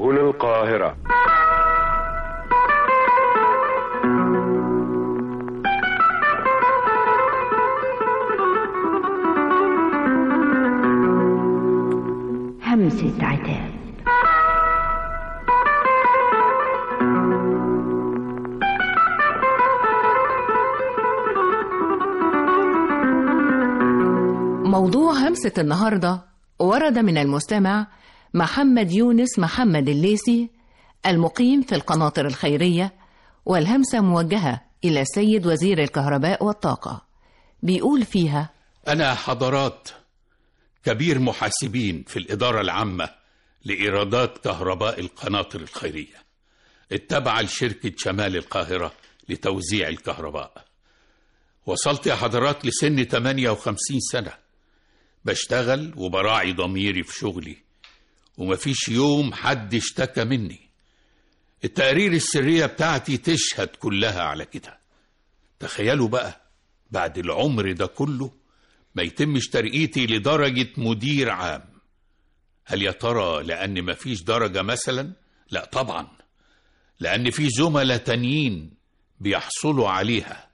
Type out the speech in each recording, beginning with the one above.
سهل القاهرة. همسة عتاب. موضوع همسة النهاردة ورد من المستمع محمد يونس محمد الليثي المقيم في القناطر الخيرية، والهمسة موجهة إلى سيد وزير الكهرباء والطاقة. بيقول فيها: أنا حضرات كبير محاسبين في الإدارة العامة لإيرادات كهرباء القناطر الخيرية التابعة لشركة شمال القاهرة لتوزيع الكهرباء. وصلت يا حضرات لسن 58 سنة، بشتغل وبراعي ضميري في شغلي، ومفيش يوم حد اشتكى مني. التقارير السرية بتاعتي تشهد كلها على كده. تخيلوا بقى بعد العمر ده كله ما يتمش ترقيتي لدرجة مدير عام. هل يا ترى لأن مفيش درجة مثلا؟ لا طبعا، لأن في زملاء تانيين بيحصلوا عليها.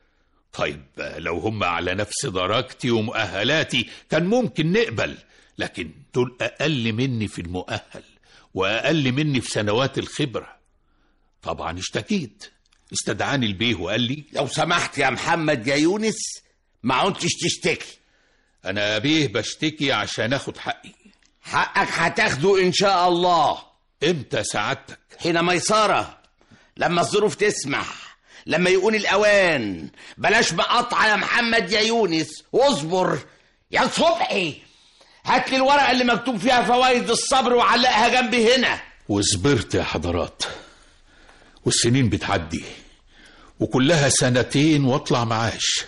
طيب لو هم على نفس درجتي ومؤهلاتي كان ممكن نقبل، لكن دول أقل مني في المؤهل وأقل مني في سنوات الخبرة. طبعا اشتكيت، استدعاني البيه وقال لي: لو سمحت يا محمد يا يونس ما عدتش تشتكي. أنا يا بيه بشتكي عشان أخد حقي. حقك هتاخده إن شاء الله. إمتى سعادتك؟ حين ميسرة، لما الظروف تسمح، لما يكون الأوان. بلاش مقاطعة يا محمد يا يونس، واصبر يا صبحي. هات لي الورقة اللي مكتوب فيها فوائد الصبر وعلقها جنبي هنا. وصبرت يا حضرات، والسنين بتعدي وكلها 2 واطلع معاش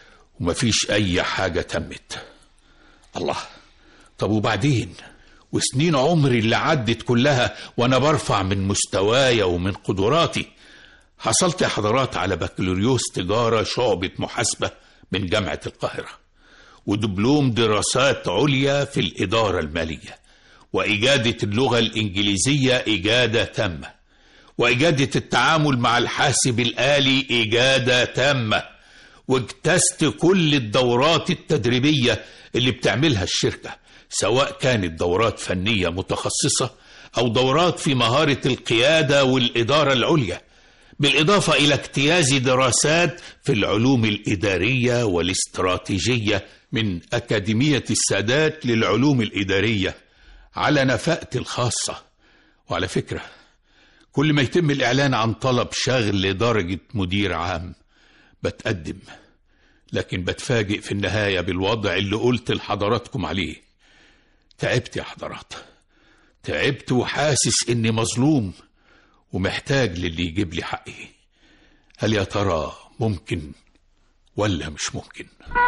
ومفيش أي حاجة تمت. الله، طب وبعدين؟ وسنين عمري اللي عدت كلها وأنا برفع من مستواي ومن قدراتي. حصلت يا حضرات على بكالوريوس تجارة شعبة محاسبة من جامعة القاهرة، ودبلوم دراسات عليا في الإدارة المالية، وإجادة اللغة الإنجليزية إجادة تامة، وإجادة التعامل مع الحاسب الآلي إجادة تامة، واجتزت كل الدورات التدريبية اللي بتعملها الشركة، سواء كانت دورات فنية متخصصة أو دورات في مهارة القيادة والإدارة العليا، بالإضافة إلى اجتياز دراسات في العلوم الإدارية والاستراتيجية من أكاديمية السادات للعلوم الإدارية على نفقتي الخاصة. وعلى فكرة، كل ما يتم الإعلان عن طلب شغل لدرجة مدير عام بتقدم، لكن بتفاجئ في النهاية بالوضع اللي قلت لحضراتكم عليه. تعبت يا حضرات، تعبت وحاسس إني مظلوم ومحتاج للي يجيب لي حقي. هل يا ترى ممكن ولا مش ممكن؟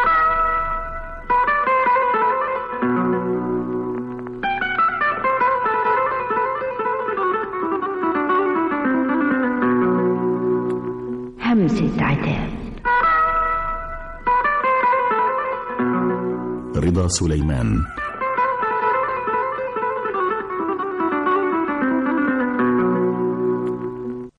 همسة عتاب. رضا سليمان.